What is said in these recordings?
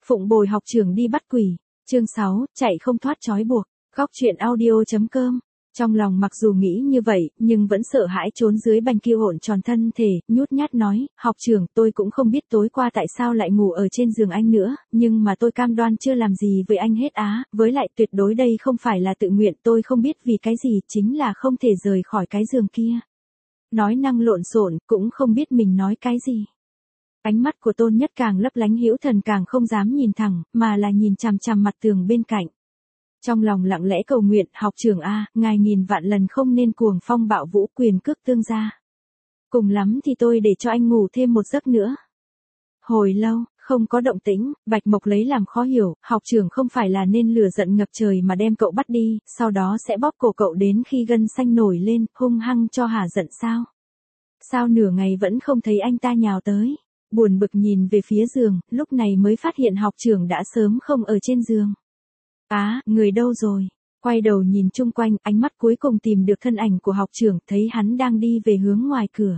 Phụng bồi học trưởng đi bắt quỷ. Chương 6, chạy không thoát trói buộc. Góc truyện audio.com. Trong lòng mặc dù nghĩ như vậy, nhưng vẫn sợ hãi trốn dưới bành kia hỗn tròn thân thể, nhút nhát nói, học trưởng, tôi cũng không biết tối qua tại sao lại ngủ ở trên giường anh nữa, nhưng mà tôi cam đoan chưa làm gì với anh hết á, với lại tuyệt đối đây không phải là tự nguyện, tôi không biết vì cái gì, chính là không thể rời khỏi cái giường kia. Nói năng lộn xộn, cũng không biết mình nói cái gì. Ánh mắt của Tôn Nhất càng lấp lánh, hữu thần càng không dám nhìn thẳng, mà là nhìn chằm chằm mặt tường bên cạnh. Trong lòng lặng lẽ cầu nguyện, học trưởng a, ngài nghìn vạn lần không nên cuồng phong bạo vũ, quyền cước tương gia. Cùng lắm thì tôi để cho anh ngủ thêm một giấc nữa. Hồi lâu, không có động tĩnh, Bạch Mộc lấy làm khó hiểu, học trưởng không phải là nên lửa giận ngập trời mà đem cậu bắt đi, sau đó sẽ bóp cổ cậu đến khi gân xanh nổi lên, hung hăng cho hả giận sao? Sao nửa ngày vẫn không thấy anh ta nhào tới? Buồn bực nhìn về phía giường, lúc này mới phát hiện học trưởng đã sớm không ở trên giường. Á, người đâu rồi? Quay đầu nhìn chung quanh, ánh mắt cuối cùng tìm được thân ảnh của học trưởng, thấy hắn đang đi về hướng ngoài cửa.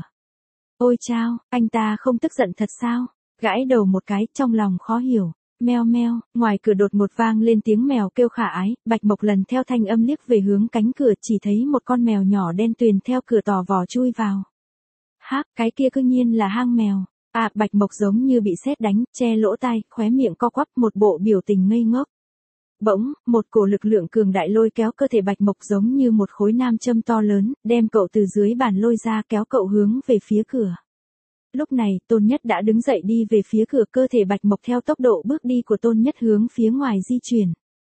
Ôi chao, anh ta không tức giận thật sao? Gãi đầu một cái, trong lòng khó hiểu. Meo meo, ngoài cửa đột ngột vang lên tiếng mèo kêu khả ái, Bạch Mộc lần theo thanh âm liếc về hướng cánh cửa, chỉ thấy một con mèo nhỏ đen tuyền theo cửa tò vò chui vào. Hác, cái kia cư nhiên là hang mèo. À, Bạch Mộc giống như bị sét đánh, che lỗ tai, khóe miệng co quắp, một bộ biểu tình ngây ngốc. Bỗng, một cổ lực lượng cường đại lôi kéo cơ thể Bạch Mộc giống như một khối nam châm to lớn, đem cậu từ dưới bàn lôi ra, kéo cậu hướng về phía cửa. Lúc này, Tôn Nhất đã đứng dậy đi về phía cửa, cơ thể Bạch Mộc theo tốc độ bước đi của Tôn Nhất hướng phía ngoài di chuyển.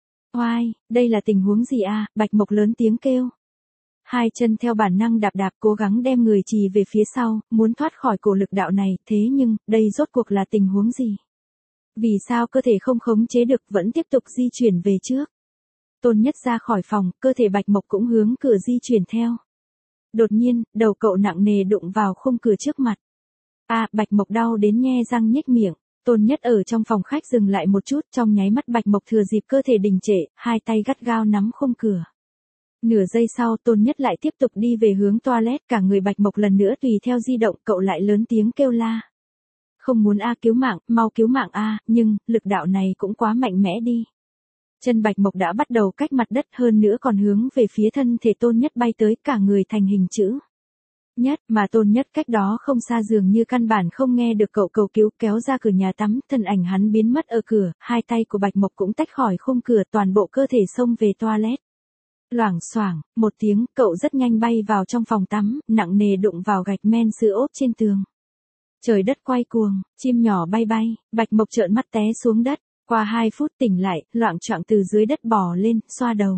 Oai, đây là tình huống gì à? Bạch Mộc lớn tiếng kêu. Hai chân theo bản năng đạp đạp, cố gắng đem người trì về phía sau, muốn thoát khỏi cổ lực đạo này, thế nhưng, đây rốt cuộc là tình huống gì? Vì sao cơ thể không khống chế được, vẫn tiếp tục di chuyển về trước? Tôn Nhất ra khỏi phòng, cơ thể Bạch Mộc cũng hướng cửa di chuyển theo. Đột nhiên, đầu cậu nặng nề đụng vào khung cửa trước mặt. À, Bạch Mộc đau đến nhe răng nhếch miệng. Tôn Nhất ở trong phòng khách dừng lại một chút, trong nháy mắt Bạch Mộc thừa dịp cơ thể đình trệ, hai tay gắt gao nắm khung cửa. Nửa giây sau, Tôn Nhất lại tiếp tục đi về hướng toilet, cả người Bạch Mộc lần nữa tùy theo di động, cậu lại lớn tiếng kêu la. Không muốn a, cứu mạng, mau cứu mạng a, nhưng, lực đạo này cũng quá mạnh mẽ đi. Chân Bạch Mộc đã bắt đầu cách mặt đất, hơn nữa còn hướng về phía thân thể Tôn Nhất bay tới, cả người thành hình chữ Nhất, mà Tôn Nhất cách đó không xa, dường như căn bản không nghe được cậu cầu cứu, kéo ra cửa nhà tắm, thân ảnh hắn biến mất ở cửa, hai tay của Bạch Mộc cũng tách khỏi khung cửa, toàn bộ cơ thể xông về toilet. Loảng xoảng, một tiếng, cậu rất nhanh bay vào trong phòng tắm, nặng nề đụng vào gạch men sữa ốp trên tường. Trời đất quay cuồng, chim nhỏ bay bay, Bạch Mộc trợn mắt té xuống đất, qua 2 phút tỉnh lại, loạng choạng từ dưới đất bò lên, xoa đầu.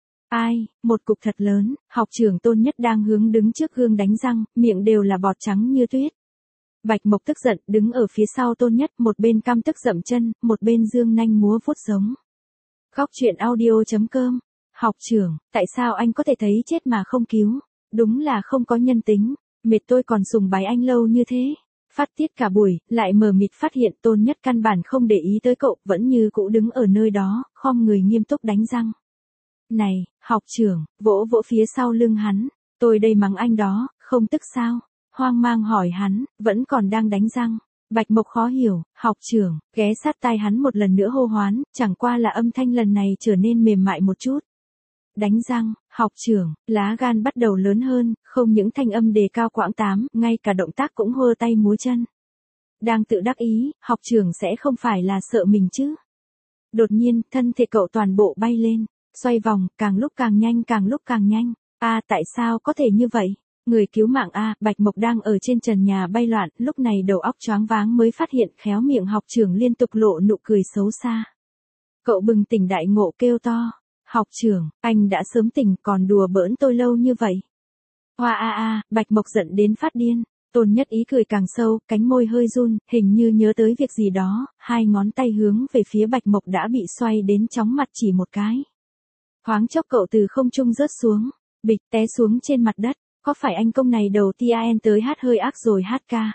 Ai, một cục thật lớn, học trưởng Tôn Nhất đang hướng đứng trước gương đánh răng, miệng đều là bọt trắng như tuyết. Bạch Mộc tức giận, đứng ở phía sau Tôn Nhất, một bên căm tức dậm chân, một bên giương nanh múa vuốt giống. Góc truyện audio.com. Học trưởng, tại sao anh có thể thấy chết mà không cứu? Đúng là không có nhân tính, mệt tôi còn sùng bái anh lâu như thế. Phát tiết cả buổi, lại mờ mịt phát hiện Tôn Nhất căn bản không để ý tới cậu, vẫn như cũ đứng ở nơi đó, khom người nghiêm túc đánh răng. Này, học trưởng, vỗ vỗ phía sau lưng hắn, tôi đây mắng anh đó, không tức sao? Hoang mang hỏi hắn, vẫn còn đang đánh răng. Bạch Mộc khó hiểu, học trưởng, ghé sát tai hắn một lần nữa hô hoán, chẳng qua là âm thanh lần này trở nên mềm mại một chút. Đánh răng, học trưởng, lá gan bắt đầu lớn hơn, không những thanh âm đề cao quãng tám, ngay cả động tác cũng hơ tay múa chân. Đang tự đắc ý, học trưởng sẽ không phải là sợ mình chứ. Đột nhiên, thân thể cậu toàn bộ bay lên, xoay vòng, càng lúc càng nhanh, càng lúc càng nhanh. À, tại sao có thể như vậy? Người cứu mạng a, Bạch Mộc đang ở trên trần nhà bay loạn, lúc này đầu óc choáng váng mới phát hiện khéo miệng học trưởng liên tục lộ nụ cười xấu xa. Cậu bừng tỉnh đại ngộ kêu to. Học trưởng, anh đã sớm tỉnh còn đùa bỡn tôi lâu như vậy. Hoa a a, Bạch Mộc giận đến phát điên. Tôn Nhất ý cười càng sâu, cánh môi hơi run, hình như nhớ tới việc gì đó, hai ngón tay hướng về phía Bạch Mộc đã bị xoay đến chóng mặt chỉ một cái. Thoáng chốc cậu từ không trung rớt xuống, bịch té xuống trên mặt đất, có phải anh công này đầu tiên tới hát hơi ác rồi hát ca.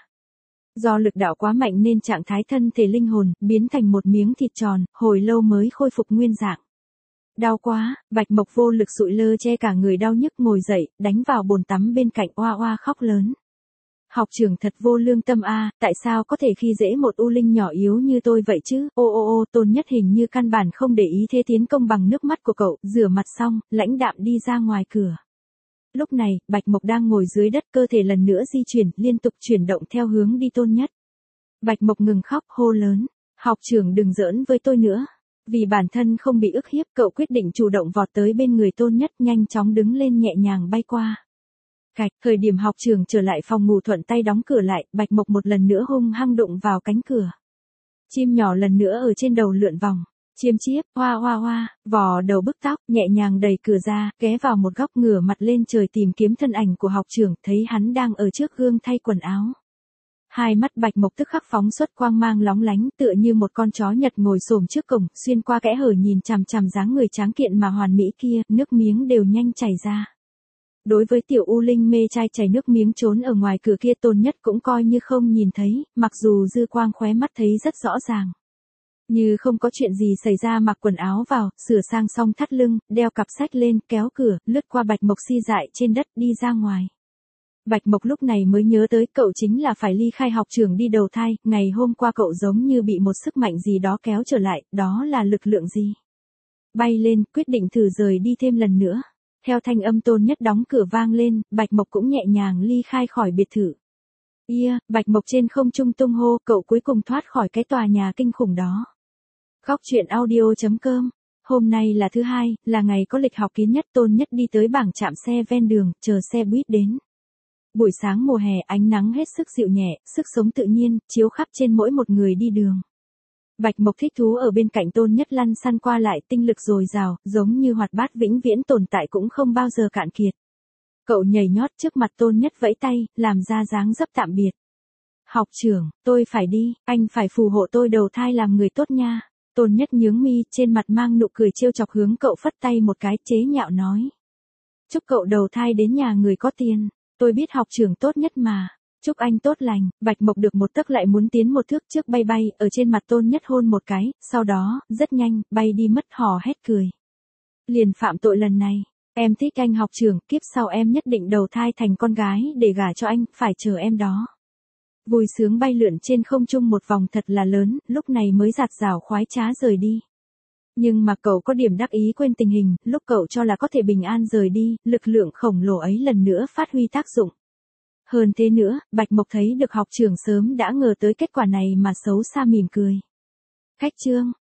Do lực đạo quá mạnh nên trạng thái thân thể linh hồn, biến thành một miếng thịt tròn, hồi lâu mới khôi phục nguyên dạng. Đau quá, Bạch Mộc vô lực sụi lơ che cả người đau nhức ngồi dậy, đánh vào bồn tắm bên cạnh oa oa khóc lớn. Học trưởng thật vô lương tâm a, tại sao có thể khi dễ một U Linh nhỏ yếu như tôi vậy chứ? Ô, Tôn Nhất hình như căn bản không để ý thế tiến công bằng nước mắt của cậu, rửa mặt xong, lãnh đạm đi ra ngoài cửa. Lúc này, Bạch Mộc đang ngồi dưới đất, cơ thể lần nữa di chuyển, liên tục chuyển động theo hướng đi Tôn Nhất. Bạch Mộc ngừng khóc, hô lớn, học trưởng đừng giỡn với tôi nữa. Vì bản thân không bị ức hiếp, cậu quyết định chủ động vọt tới bên người Tôn Nhất, nhanh chóng đứng lên nhẹ nhàng bay qua. Cạch, thời điểm học trưởng trở lại phòng ngủ thuận tay đóng cửa lại, Bạch Mộc một lần nữa hung hăng đụng vào cánh cửa. Chim nhỏ lần nữa ở trên đầu lượn vòng. Chiêm chiếp, hoa hoa hoa, vò đầu bức tóc, nhẹ nhàng đẩy cửa ra, ghé vào một góc ngửa mặt lên trời tìm kiếm thân ảnh của học trưởng, thấy hắn đang ở trước gương thay quần áo. Hai mắt Bạch Mộc tức khắc phóng xuất quang mang lóng lánh, tựa như một con chó Nhật ngồi xổm trước cổng, xuyên qua kẽ hở nhìn chằm chằm dáng người tráng kiện mà hoàn mỹ kia, nước miếng đều nhanh chảy ra. Đối với tiểu U Linh mê trai chảy nước miếng trốn ở ngoài cửa kia, Tôn Nhất cũng coi như không nhìn thấy, mặc dù dư quang khóe mắt thấy rất rõ ràng. Như không có chuyện gì xảy ra, mặc quần áo vào, sửa sang xong thắt lưng, đeo cặp sách lên, kéo cửa, lướt qua Bạch Mộc si dại trên đất đi ra ngoài. Bạch Mộc lúc này mới nhớ tới cậu chính là phải ly khai học trưởng đi đầu thai, ngày hôm qua cậu giống như bị một sức mạnh gì đó kéo trở lại, đó là lực lượng gì? Bay lên, quyết định thử rời đi thêm lần nữa. Theo thanh âm Tôn Nhất đóng cửa vang lên, Bạch Mộc cũng nhẹ nhàng ly khai khỏi biệt thự. Bạch Mộc trên không trung tung hô, cậu cuối cùng thoát khỏi cái tòa nhà kinh khủng đó. Góc truyện audio.com. Hôm nay là thứ hai, là ngày có lịch học kín nhất. Tôn Nhất đi tới bảng trạm xe ven đường, chờ xe buýt đến. Buổi sáng mùa hè, ánh nắng hết sức dịu nhẹ, sức sống tự nhiên, chiếu khắp trên mỗi một người đi đường. Bạch Mộc thích thú ở bên cạnh Tôn Nhất lăn xăn qua lại, tinh lực dồi dào, giống như hoạt bát vĩnh viễn tồn tại cũng không bao giờ cạn kiệt. Cậu nhảy nhót trước mặt Tôn Nhất vẫy tay, làm ra dáng dấp tạm biệt. Học trưởng, tôi phải đi, anh phải phù hộ tôi đầu thai làm người tốt nha. Tôn Nhất nhướng mi, trên mặt mang nụ cười trêu chọc hướng cậu phất tay một cái, chế nhạo nói. Chúc cậu đầu thai đến nhà người có tiền, tôi biết học trưởng tốt nhất mà. Chúc anh tốt lành. Bạch Mộc được một tấc lại muốn tiến một thước trước, bay bay, ở trên mặt Tôn Nhất hôn một cái, sau đó, rất nhanh, bay đi mất, hò hét cười. Liền phạm tội lần này, em thích anh học trưởng, kiếp sau em nhất định đầu thai thành con gái để gả cho anh, phải chờ em đó. Vui sướng bay lượn trên không trung một vòng thật là lớn, lúc này mới giạt rào khoái trá rời đi. Nhưng mà cậu có điểm đắc ý quên tình hình, lúc cậu cho là có thể bình an rời đi, lực lượng khổng lồ ấy lần nữa phát huy tác dụng. Hơn thế nữa, Bạch Mộc thấy được học trưởng sớm đã ngờ tới kết quả này mà xấu xa mỉm cười. Cách chương